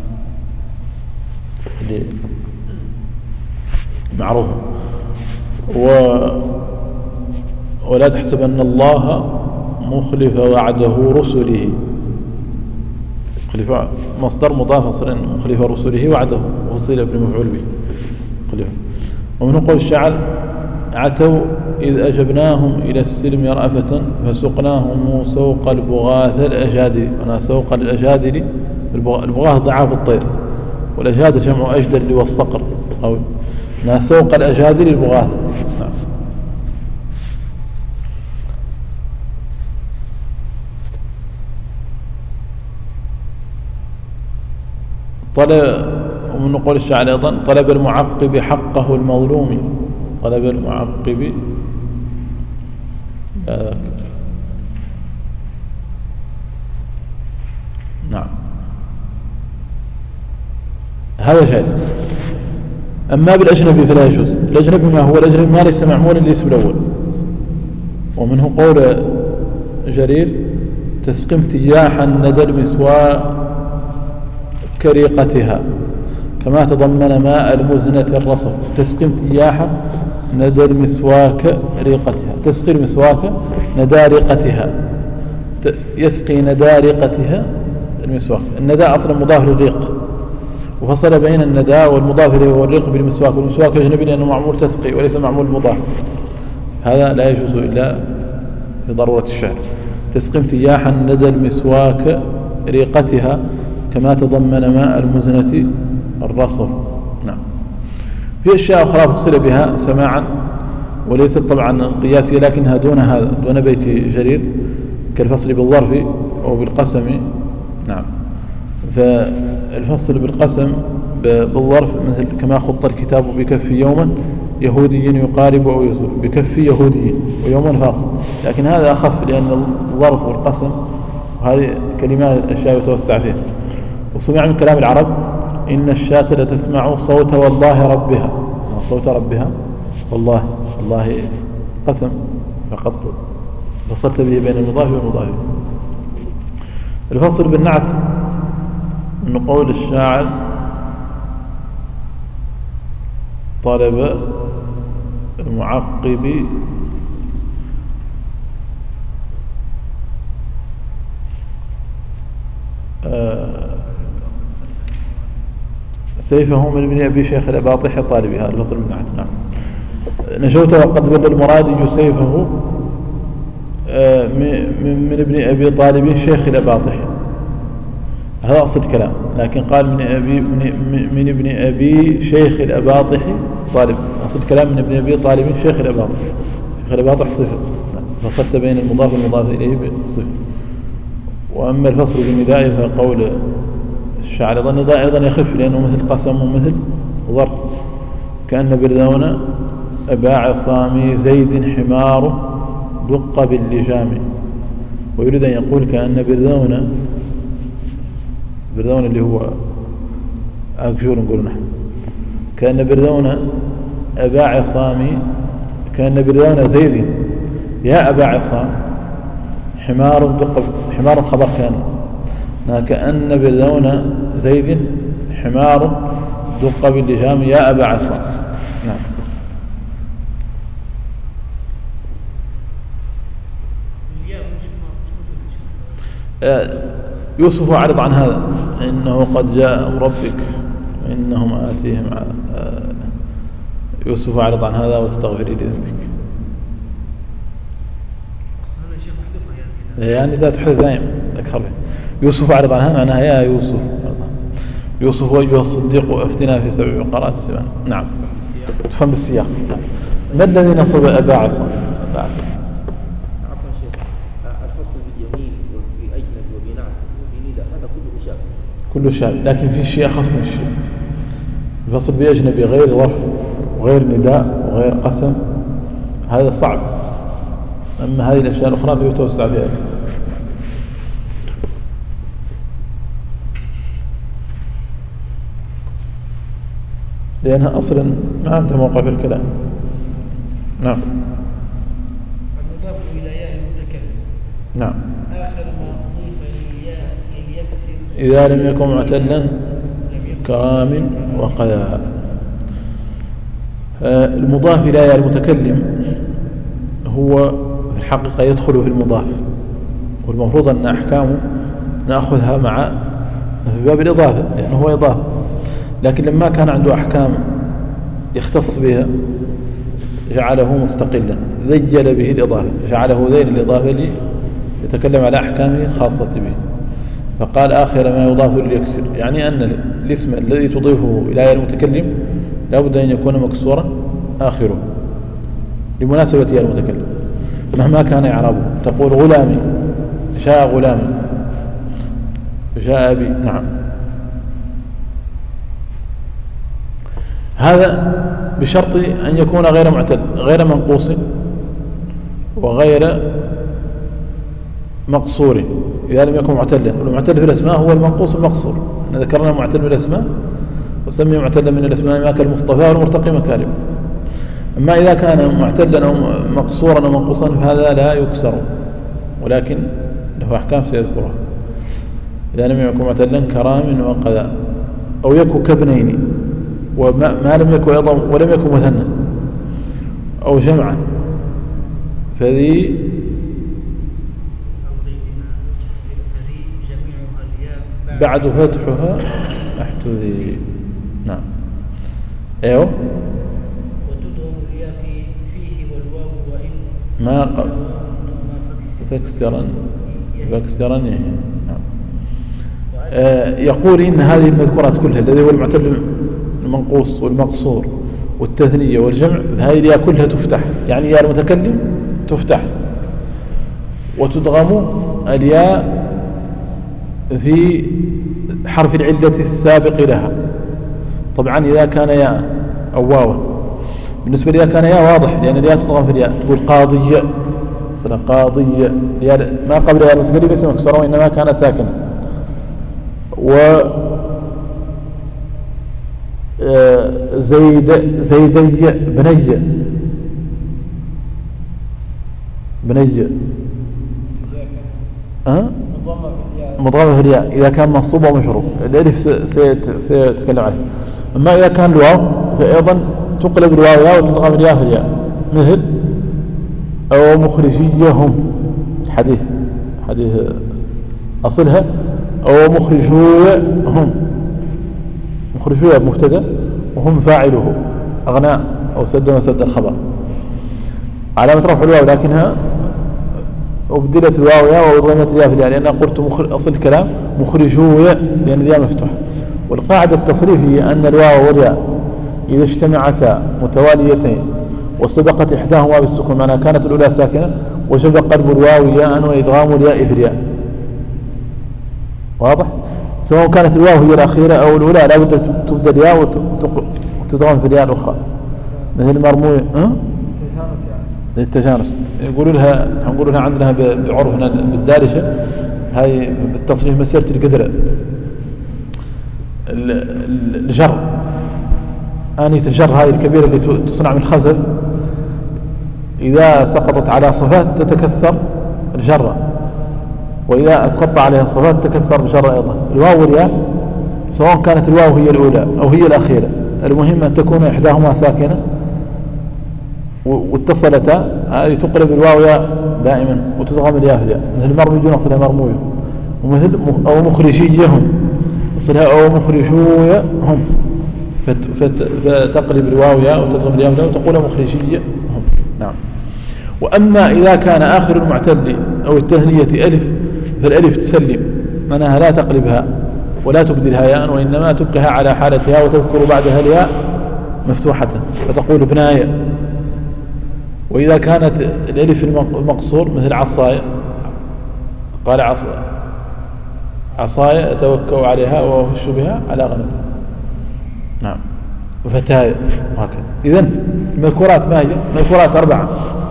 S2: معروفة. ولا تحسبن الله مخلف وعده رسله. مصدر مضاف أصلا مخلف رسله وعده وصل بمفعول به مخلف. ومن قول الشاعر عتوا إذ أجبناهم إلى السلم رأفة فسقناهم سوق البغاث الأجادل. أنا سوق الأجادل البغاث ضعاف الطير والأجادل جمع أجدل والصقر أو سوق الأجادل البغاث. ومن قول الشاعر أيضا طلب المعقب حقه المظلوم. طلب المعقب نعم هذا جائز. أما بالأجنبي فلا يجوز. الأجنبي ما هو؟ الأجنبي ما ليس معمولا للاسم الأول. ومنه قول جرير تسقم تياحا ندى المسواء كريقتها كما تضمن ماء المزنة الرصف. تسقم تياحا ندى المسواك ريقتها. تسقي المسواك ندى ريقتها. يسقي ندى ريقتها المسواك. الندى أصلا مضاف للريق وفصل بين الندى والمضاف إليه والريق بالمسواك. والمسواك أجنبي لأنه معمول تسقي وليس معمول مضاف. هذا لا يجوز إلا في ضرورة الشعر. تسقم تياحا ندى المسواك ريقتها كما تضمن ماء المزنة الرصف. نعم. في أشياء أخرى فصل بها سماعا وليست طبعا قياسية لكنها دون هذا دون بيت جرير كالفصل بالظرف أو بالقسم. نعم. فالفصل بالقسم بالظرف مثل كما خط الكتاب بكف يوما يهودي يقارب أو يزول. بكف يهودي ويوما فاصل. لكن هذا أخف لأن الظرف والقسم وهذه كلمات الأشياء يتوسع فيها. وسمع من كلام العرب إن الشاة لتسمع صوت والله ربها. صوت ربها والله قسم فقط فصلت به بين المضاف والمضاف. الفصل بالنعت من قول الشاعر طلب المعقب سيفه من ابن أبي شيخ الأباطح طالبي. هذا الفصل من نعت. نعم. نجوت وقد بل المرادي سيفه من ابن أبي طالب شيخ الأباطح. هذا أصل الكلام لكن قال من ابن أبي شيخ الأباطح طالب. أصل الكلام من ابن أبي طالب شيخ الأباطح. شيخ الأباطح صفة فصلت بين المضاف والمضاف إليه بالصفة. وأما الفصل بالنداء فقول الشاعر أيضا النداء أيضا يخف لأنه مثل قسم ومثل ضرب. كأن بردون أبا عصامي زيد حمار دق باللجام. ويريد أن يقول كأن بردون اللي هو أكجور نقول نحن كأن بردون أبا عصامي كأن بردون زيد يا أبا عصام حمار دق. حمار خبر كأن بردون زيد حمار دق باللجام يا أبا عصام. نعم. يوسف أعرض عن هذا إنه قد جاء أمر ربك وإنهم آتيهم. يوسف أعرض عن هذا واستغفري لذنبك. يعني لا تحدث دائما أكثر. يوسف أعرض عنها معناها يا يوسف. يوسف أيها الصديق أفتنا في 7 بقرات سبعا. نعم. تفهم بالسياق. ما الذي نصب أبا عصام؟ كله شاذ لكن في شيء أخف من الشيء. الفصل بأجنبي غير ظرف وغير نداء وغير قسم هذا صعب. أما هذه الأشياء الأخرى فيتوسع فيها. لأنها أصلا ما أنت موقع في الكلام. نعم.
S3: المضاف إلى ياء المتكلم.
S2: نعم.
S3: آخر ما أضيف للياء يكسر
S2: إذا لم يكن معتلا كرام وقذا. المضاف إلى ياء المتكلم هو في الحقيقة يدخل في المضاف، والمفروض أن أحكامه نأخذها مع في باب الإضافة لأنه هو إضافة، لكن لما كان عنده أحكام يختص بها جعله مستقلا، ذيل به الإضافة، جعله ذيل الإضافة يتكلم على أحكامه خاصة به، فقال آخر ما يضاف لليكسر، يعني أن الاسم الذي تضيفه إلى ياء المتكلم لا بد أن يكون مكسورا آخره لمناسبة ياء المتكلم مهما كان إعرابه. تقول غلامي، جاء غلامي، جاء أبي. نعم، هذا بشرط أن يكون غير معتل، غير منقوص وغير مقصور. إذا لم يكن معتلا، والمعتل في الأسماء هو المنقوص المقصور. ذكرنا المعتل في الأسماء وسمي معتلا من الأسماء ما كالمصطفى والمرتقي مكارم. أما إذا كان معتلا أو مقصورا أو منقوصا فهذا لا يكسر، ولكن له أحكام سيذكرها. إذا لم يكن معتلا كرام وقذا، أو يكن كابنين وما لم يكن أيضا ولم يكن مثنى أو جمعا، فذي بعد فتحها تحت ذي. نعم، ايوه.
S3: وتضغم الياء فيه والواو وإن
S2: ما فاكسرا نعم. يقول إن هذه المذكورات كلها الذي هو المعتل المنقوص والمقصور والتثنية والجمع، هذه الياء كلها تفتح، يعني ياء المتكلم تفتح، وتضغم الياء في حرف العلة السابق لها. طبعا إذا كان ياء أو واوا، بالنسبة لإذا كان ياء واضح لأن الياء تضغم في الياء، تقول قاضية مثلا، قاضية ما قبل ياء المتكلم ليس مكسورا وإنما كان ساكنا. و زيدية، بنية مضغمة في الياء إذا كان منصوب ومشروب، الألف سيتكلم عليه. أما إذا كان الواو فأيضا تقلب الواو ياء وتضغم الياء في الياء، مثل أو مخرجيهم، حديث أصلها أو مخرجوهم، مخرجوه مبتدا وهم فاعله، أغناء أو سد مسد الخبر، علامة رفع الواو لكنها أبدلت الواو ياء وضمت الياء في الياء، لأن قلت أصل الكلام مخرجوه لأن الياء مفتوح. والقاعدة التصريفية أن الواو والياء إذا اجتمعتا متواليتين وسبقت إحداهما بالسكون، معناها كانت الأولى ساكنة وجب قلب الواو ياء وإدغام الياء في الياء. واضح؟ سواء كانت الواو هي الأخيرة أو الأولى لا بد تبدأ الياء وتدغم في الياء الأخرى، مثل مرموية للتجانس. يقولوا لها عندنا بعرفنا بالدارجة هاي بالتصريف مسيرة القدرة، الجر، آنية الجر هاي الكبيرة اللي تصنع من الخزف إذا سقطت على صفات تتكسر الجرة، وإذا أسقطت عليها الصفات تتكسر الجرة أيضا. الواو والياء سواء كانت الواو هي الأولى أو هي الأخيرة، المهم أن تكون إحداهما ساكنة واتصلتا، هذه تقلب الواو ياء دائما وتضغم الياء في الياء، مثل مرمجون أصلها مرموية، ومثل أو مخرجيهم أصلها أو مخرجوهم، فتقلب الواو ياء وتضغم الياء في الياء وتقول مخرجيهم. نعم. وأما إذا كان آخر المعتل أو التهنية ألف فالألف تسلم، معناها لا تقلبها ولا تبدلها ياء، وإنما تبقيها على حالتها وتذكر بعدها الياء مفتوحة فتقول بناية. وإذا كانت الألف المقصور مثل عصاية، قال عصاية أتوكأ عليها وأهش بها على غنم. نعم. وفتاية وهكذا. إذن المذكورات ما هي؟ المذكورات 4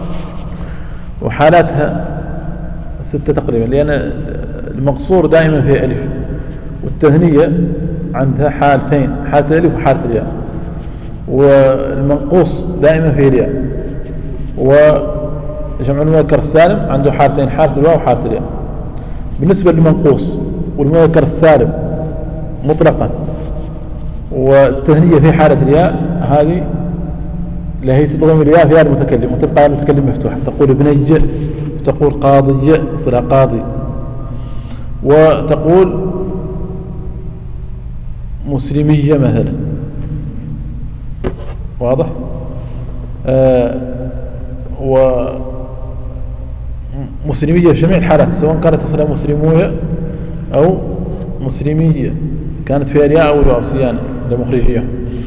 S2: وحالاتها 6 تقريبا، لأن المقصور دائما فيه ألف، والتثنية عندها حالتين، حالة الألف وحالة الياء، والمنقوص دائما فيه الياء، وجمع المذكر السالم عنده حالتين، حالة الواو وحالة الياء. بالنسبة للمنقوص والمذكر السالم مطلقا والتثنية في حالة الياء، هذه لا هي تضغم الياء في المتكلم وتبقى المتكلم مفتوح، تقول ابني وتقول قاضي صلة قاضي، وتقول مسلمية مثلا، واضح؟ ومسلمية في جميع الحالات سواء كانت تصل مسلموية أو مسلمية، كانت فيها الياء أو الواو صيانة لمخرجية.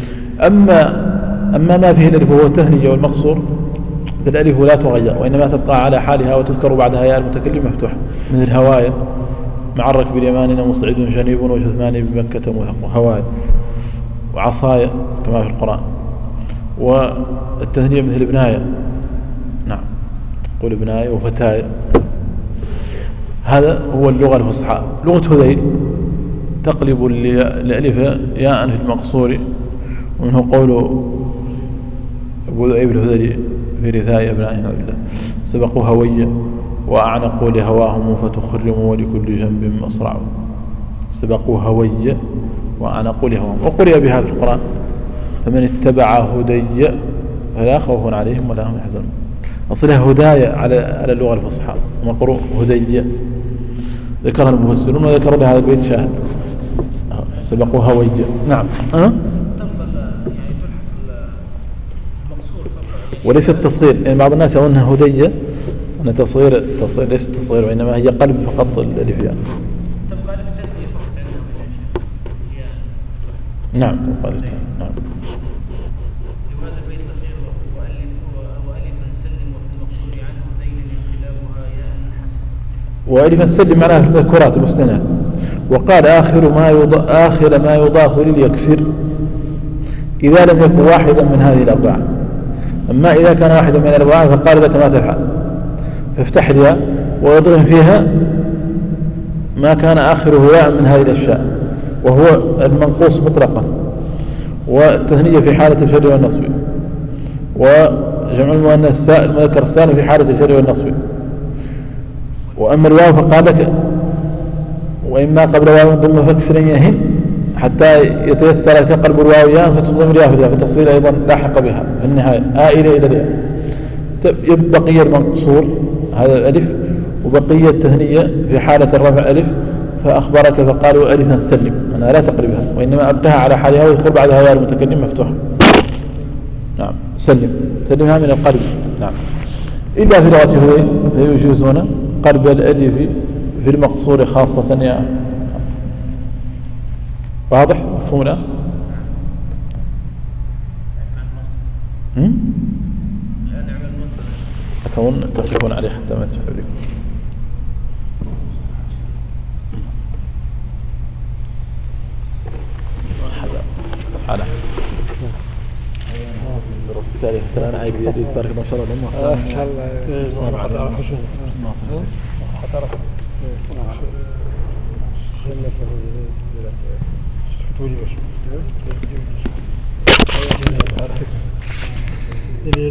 S2: أما ما فيه الألف وهو التهنية والمقصور فالألف لا تغير وإنما تبقى على حالها وتذكر بعدها ياء المتكلم مفتوحة، مثل هواية مع الركب اليماني مصعد شنيب وجثمان بمكة مثق، هواية وعصاية كما في القرآن. والتهنية مثل ابناية، نعم تقول ابناية وفتاية. هذا هو اللغة الفصحى. لغة هذيل تقلب الألف ياء في المقصور، ومنه قول أبو ذؤيب الهذلي في رثاء أبنائهم بالله سبقوا هوية وأعنقوا لهواهم فتخرموا ولكل جنب مصرع. سبقوا هوية وأعنقوا لهواهم، وقرئ بها في القرآن فمن اتبع هدي فلا خوف عليهم ولا هم يحزنون. أصلها هداية على اللغة الفصحى، مقروء هدي ذكرها المفسرون وذكروا بهذا البيت شاهد. سبقوا هوية. نعم وليس التصغير، يعني بعض الناس يظنها هدية أن تصغير ليس تصغير وإنما هي قلب فقط الألف يعني.
S3: تبقى ألف تثنية فقط عندهم.
S2: نعم تبقى ألف تثنية. نعم.
S3: وهذا البيت الأخير وألفا سلم وفي المقصور عنه ذيل انقلابها ياء حسن.
S2: وألفا سلم معناها في المذكورات المستناد. وقال آخر ما يضاف لليكسر إذا لم يكن واحدا من هذه الأربعة. أما إذا كان واحدا من الأربعة فقال لك ما تفعل، فافتح الياء ويضغم فيها ما كان آخره ياء من هذه الأشياء، وهو المنقوص مطلقا، والتثنية في حالة الجر والنصب، وجمع المؤنث المذكر السالم في حالة الجر والنصب. وأما الواو فقال لك وإما قبل واو ضم فاكسر يهن حتى يتيسر لك قلب الواو ياء فتضم الياء في الياء فتصير أيضا لاحق بها في النهاية آئلة إلى الياء. بقي المقصور هذا الألف، وبقية التهنية في حالة الرفع ألف، فأخبرك فقالوا ألفا سلم أنا لا تقلبها وإنما أبقيها على حالها ويذكر بعدها ياء المتكلم مفتوحة. نعم سلمها من القلب. نعم إلا في لغة هذيل فيجوزون قلب الألف في المقصور خاصة يا واضح مفهوم الآن؟ أكون تقفون عليه حتى ما تشعر بكم. مرحبا درست التاريخ أنا عايز يتبارك الله إن شاء الله لما